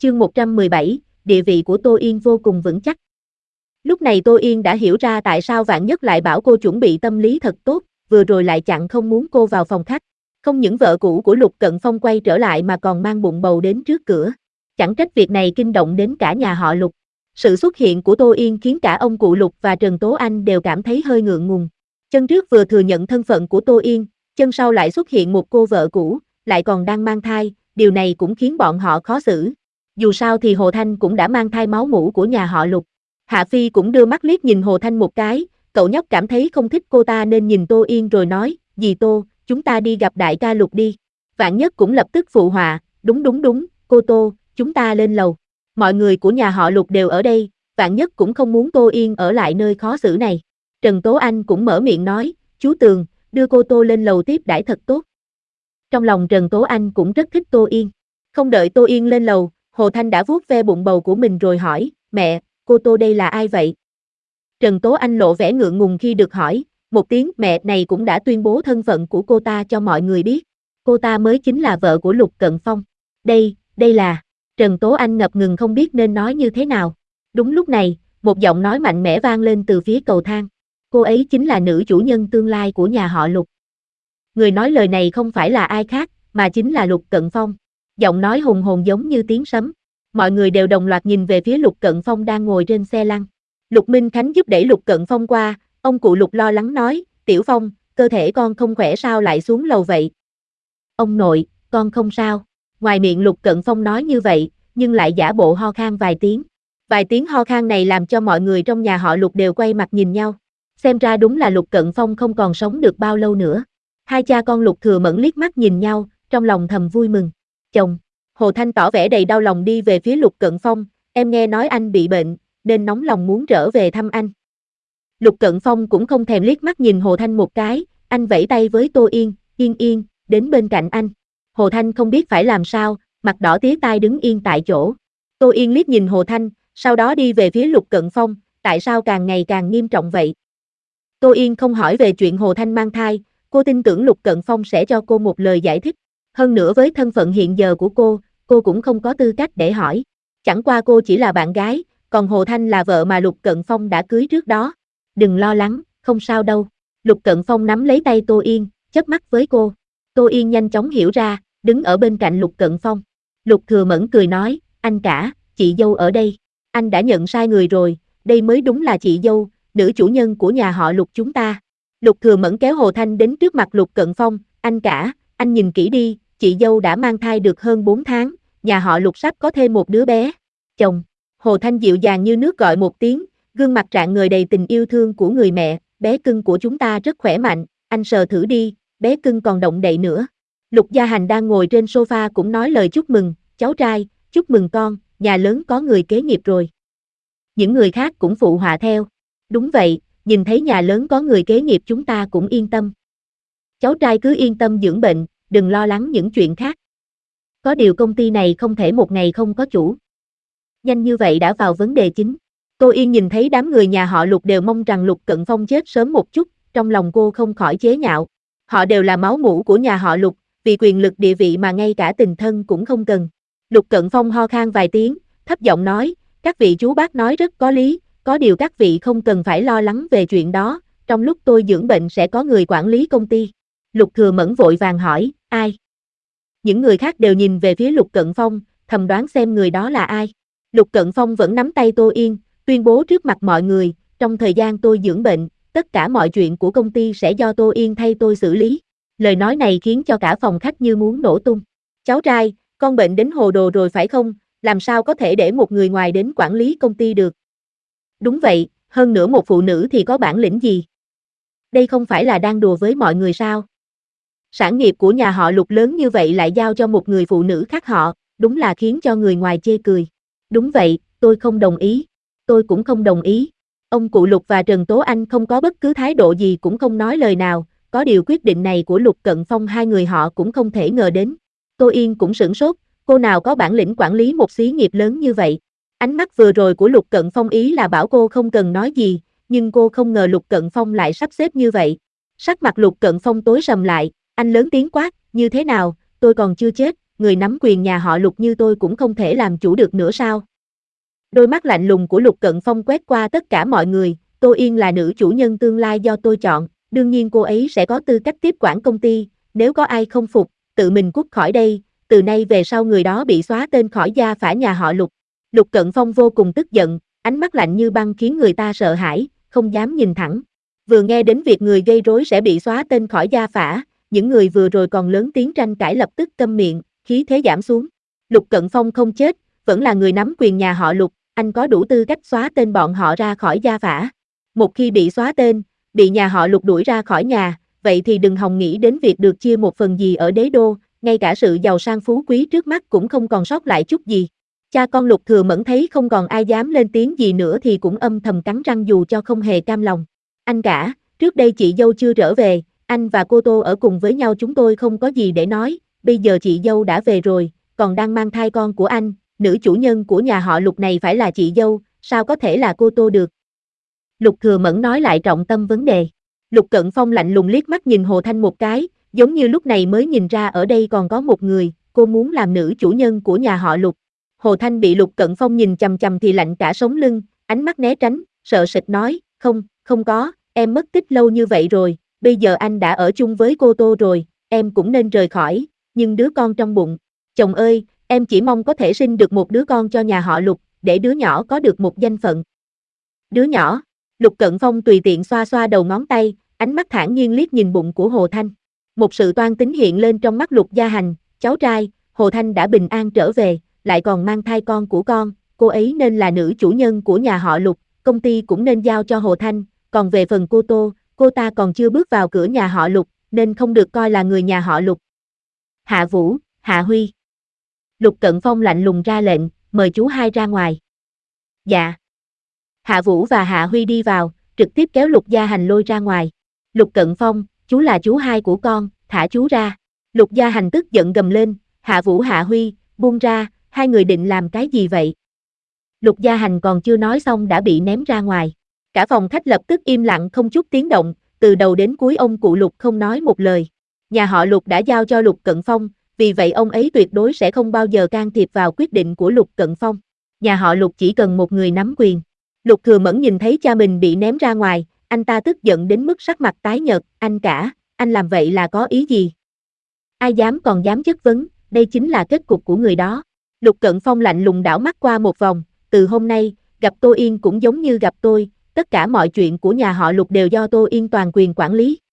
Chương 117, địa vị của Tô Yên vô cùng vững chắc. Lúc này Tô Yên đã hiểu ra tại sao Vạn Nhất lại bảo cô chuẩn bị tâm lý thật tốt, vừa rồi lại chặn không muốn cô vào phòng khách. Không những vợ cũ của Lục Cận Phong quay trở lại mà còn mang bụng bầu đến trước cửa. Chẳng trách việc này kinh động đến cả nhà họ Lục. Sự xuất hiện của Tô Yên khiến cả ông cụ Lục và Trần Tố Anh đều cảm thấy hơi ngượng ngùng. Chân trước vừa thừa nhận thân phận của Tô Yên, chân sau lại xuất hiện một cô vợ cũ, lại còn đang mang thai, điều này cũng khiến bọn họ khó xử. Dù sao thì Hồ Thanh cũng đã mang thai máu mủ của nhà họ Lục. Hạ Phi cũng đưa mắt liếc nhìn Hồ Thanh một cái, cậu nhóc cảm thấy không thích cô ta nên nhìn Tô Yên rồi nói, dì Tô, chúng ta đi gặp đại ca Lục đi. Vạn Nhất cũng lập tức phụ họa, đúng, cô Tô, chúng ta lên lầu. Mọi người của nhà họ Lục đều ở đây, Vạn Nhất cũng không muốn Tô Yên ở lại nơi khó xử này. Trần Tố Anh cũng mở miệng nói, chú Tường, đưa cô Tô lên lầu tiếp đãi thật tốt. Trong lòng Trần Tố Anh cũng rất thích Tô Yên. Không đợi Tô Yên lên lầu, Hồ Thanh đã vuốt ve bụng bầu của mình rồi hỏi, mẹ, cô Tô đây là ai vậy? Trần Tố Anh lộ vẻ ngượng ngùng khi được hỏi, một tiếng mẹ này cũng đã tuyên bố thân phận của cô ta cho mọi người biết. Cô ta mới chính là vợ của Lục Cận Phong. Đây là... Trần Tố Anh ngập ngừng không biết nên nói như thế nào. Đúng lúc này, một giọng nói mạnh mẽ vang lên từ phía cầu thang. Cô ấy chính là nữ chủ nhân tương lai của nhà họ Lục. Người nói lời này không phải là ai khác, mà chính là Lục Cận Phong. Giọng nói hùng hồn giống như tiếng sấm. Mọi người đều đồng loạt nhìn về phía Lục Cận Phong đang ngồi trên xe lăn. Lục Minh Khánh giúp đẩy Lục Cận Phong qua, ông cụ Lục lo lắng nói, Tiểu Phong, cơ thể con không khỏe sao lại xuống lầu vậy? Ông nội, con không sao. Ngoài miệng Lục Cận Phong nói như vậy, nhưng lại giả bộ ho khan vài tiếng. Vài tiếng ho khan này làm cho mọi người trong nhà họ Lục đều quay mặt nhìn nhau. Xem ra đúng là Lục Cận Phong không còn sống được bao lâu nữa. Hai cha con Lục Thừa Mẫn liếc mắt nhìn nhau, trong lòng thầm vui mừng. Chồng, Hồ Thanh tỏ vẻ đầy đau lòng đi về phía Lục Cận Phong, em nghe nói anh bị bệnh, nên nóng lòng muốn trở về thăm anh. Lục Cận Phong cũng không thèm liếc mắt nhìn Hồ Thanh một cái, anh vẫy tay với Tô Yên, Yên, đến bên cạnh anh. Hồ Thanh không biết phải làm sao, mặt đỏ tía tai đứng yên tại chỗ. Tô Yên liếc nhìn Hồ Thanh, sau đó đi về phía Lục Cận Phong, tại sao càng ngày càng nghiêm trọng vậy? Tô Yên không hỏi về chuyện Hồ Thanh mang thai, cô tin tưởng Lục Cận Phong sẽ cho cô một lời giải thích. Hơn nữa với thân phận hiện giờ của cô cũng không có tư cách để hỏi. Chẳng qua cô chỉ là bạn gái, còn Hồ Thanh là vợ mà Lục Cận Phong đã cưới trước đó. Đừng lo lắng, không sao đâu. Lục Cận Phong nắm lấy tay Tô Yên, chớp mắt với cô. Tô Yên nhanh chóng hiểu ra, đứng ở bên cạnh Lục Cận Phong. Lục Thừa Mẫn cười nói, anh cả, chị dâu ở đây. Anh đã nhận sai người rồi, đây mới đúng là chị dâu, nữ chủ nhân của nhà họ Lục chúng ta. Lục Thừa Mẫn kéo Hồ Thanh đến trước mặt Lục Cận Phong, anh cả, anh nhìn kỹ đi, chị dâu đã mang thai được hơn 4 tháng, nhà họ Lục sắp có thêm một đứa bé. Chồng, Hồ Thanh dịu dàng như nước gọi một tiếng, gương mặt rạng ngời đầy tình yêu thương của người mẹ, bé cưng của chúng ta rất khỏe mạnh, anh sờ thử đi, bé cưng còn động đậy nữa. Lục Gia Hành đang ngồi trên sofa cũng nói lời chúc mừng, cháu trai, chúc mừng con, nhà lớn có người kế nghiệp rồi. Những người khác cũng phụ họa theo. Đúng vậy, nhìn thấy nhà lớn có người kế nghiệp chúng ta cũng yên tâm. Cháu trai cứ yên tâm dưỡng bệnh, đừng lo lắng những chuyện khác. Có điều công ty này không thể một ngày không có chủ. Nhanh như vậy đã vào vấn đề chính. Tô Yên nhìn thấy đám người nhà họ Lục đều mong rằng Lục Cận Phong chết sớm một chút, trong lòng cô không khỏi chế nhạo. Họ đều là máu mủ của nhà họ Lục, vì quyền lực địa vị mà ngay cả tình thân cũng không cần. Lục Cận Phong ho khan vài tiếng, thấp giọng nói, các vị chú bác nói rất có lý, có điều các vị không cần phải lo lắng về chuyện đó, trong lúc tôi dưỡng bệnh sẽ có người quản lý công ty. Lục Thừa Mẫn vội vàng hỏi, ai? Những người khác đều nhìn về phía Lục Cận Phong, thầm đoán xem người đó là ai. Lục Cận Phong vẫn nắm tay Tô Yên, tuyên bố trước mặt mọi người, trong thời gian tôi dưỡng bệnh, tất cả mọi chuyện của công ty sẽ do Tô Yên thay tôi xử lý. Lời nói này khiến cho cả phòng khách như muốn nổ tung. Cháu trai, con bệnh đến hồ đồ rồi phải không, làm sao có thể để một người ngoài đến quản lý công ty được? Đúng vậy, hơn nữa một phụ nữ thì có bản lĩnh gì? Đây không phải là đang đùa với mọi người sao? Sản nghiệp của nhà họ Lục lớn như vậy lại giao cho một người phụ nữ khác họ, đúng là khiến cho người ngoài chê cười. Đúng vậy, tôi không đồng ý. Tôi cũng không đồng ý. Ông cụ Lục và Trần Tố Anh không có bất cứ thái độ gì cũng không nói lời nào, có điều quyết định này của Lục Cận Phong hai người họ cũng không thể ngờ đến. Tô Yên cũng sửng sốt, cô nào có bản lĩnh quản lý một xí nghiệp lớn như vậy. Ánh mắt vừa rồi của Lục Cận Phong ý là bảo cô không cần nói gì, nhưng cô không ngờ Lục Cận Phong lại sắp xếp như vậy. Sắc mặt Lục Cận Phong tối sầm lại, anh lớn tiếng quát, như thế nào, tôi còn chưa chết, người nắm quyền nhà họ Lục như tôi cũng không thể làm chủ được nữa sao? Đôi mắt lạnh lùng của Lục Cận Phong quét qua tất cả mọi người, Tô Yên là nữ chủ nhân tương lai do tôi chọn, đương nhiên cô ấy sẽ có tư cách tiếp quản công ty, nếu có ai không phục, tự mình cút khỏi đây, từ nay về sau người đó bị xóa tên khỏi gia phả nhà họ Lục. Lục Cận Phong vô cùng tức giận, ánh mắt lạnh như băng khiến người ta sợ hãi, không dám nhìn thẳng. Vừa nghe đến việc người gây rối sẽ bị xóa tên khỏi gia phả, những người vừa rồi còn lớn tiếng tranh cãi lập tức câm miệng, khí thế giảm xuống. Lục Cận Phong không chết, vẫn là người nắm quyền nhà họ Lục, anh có đủ tư cách xóa tên bọn họ ra khỏi gia phả. Một khi bị xóa tên, bị nhà họ Lục đuổi ra khỏi nhà, vậy thì đừng hòng nghĩ đến việc được chia một phần gì ở đế đô, ngay cả sự giàu sang phú quý trước mắt cũng không còn sót lại chút gì. Cha con Lục Thừa Mẫn thấy không còn ai dám lên tiếng gì nữa thì cũng âm thầm cắn răng dù cho không hề cam lòng. Anh cả, trước đây chị dâu chưa trở về, anh và cô Tô ở cùng với nhau chúng tôi không có gì để nói, bây giờ chị dâu đã về rồi, còn đang mang thai con của anh, nữ chủ nhân của nhà họ Lục này phải là chị dâu, sao có thể là cô Tô được? Lục Thừa Mẫn nói lại trọng tâm vấn đề. Lục Cận Phong lạnh lùng liếc mắt nhìn Hồ Thanh một cái, giống như lúc này mới nhìn ra ở đây còn có một người, cô muốn làm nữ chủ nhân của nhà họ Lục. Hồ Thanh bị Lục Cận Phong nhìn chằm chằm thì lạnh cả sống lưng, ánh mắt né tránh, sợ sệt nói, không có, em mất tích lâu như vậy rồi, bây giờ anh đã ở chung với cô Tô rồi, em cũng nên rời khỏi, nhưng đứa con trong bụng, chồng ơi, em chỉ mong có thể sinh được một đứa con cho nhà họ Lục, để đứa nhỏ có được một danh phận. Đứa nhỏ, Lục Cận Phong tùy tiện xoa xoa đầu ngón tay, ánh mắt thản nhiên liếc nhìn bụng của Hồ Thanh. Một sự toan tính hiện lên trong mắt Lục Gia Hành, cháu trai, Hồ Thanh đã bình an trở về, lại còn mang thai con của con, cô ấy nên là nữ chủ nhân của nhà họ Lục, công ty cũng nên giao cho Hồ Thanh, còn về phần cô Tô, cô ta còn chưa bước vào cửa nhà họ Lục, nên không được coi là người nhà họ Lục. Hạ Vũ, Hạ Huy. Lục Cận Phong lạnh lùng ra lệnh, mời chú hai ra ngoài. Dạ. Hạ Vũ và Hạ Huy đi vào, trực tiếp kéo Lục Gia Hành lôi ra ngoài. Lục Cận Phong, chú là chú hai của con, thả chú ra. Lục Gia Hành tức giận gầm lên, Hạ Vũ Hạ Huy, buông ra, hai người định làm cái gì vậy? Lục Gia Hành còn chưa nói xong đã bị ném ra ngoài. Cả phòng khách lập tức im lặng không chút tiếng động, từ đầu đến cuối ông cụ Lục không nói một lời. Nhà họ Lục đã giao cho Lục Cận Phong, vì vậy ông ấy tuyệt đối sẽ không bao giờ can thiệp vào quyết định của Lục Cận Phong. Nhà họ Lục chỉ cần một người nắm quyền. Lục Thừa Mẫn nhìn thấy cha mình bị ném ra ngoài, anh ta tức giận đến mức sắc mặt tái nhợt, anh cả, anh làm vậy là có ý gì? Ai dám còn dám chất vấn, đây chính là kết cục của người đó. Lục Cận Phong lạnh lùng đảo mắt qua một vòng, từ hôm nay, gặp Tô Yên cũng giống như gặp tôi, tất cả mọi chuyện của nhà họ Lục đều do Tô Yên toàn quyền quản lý.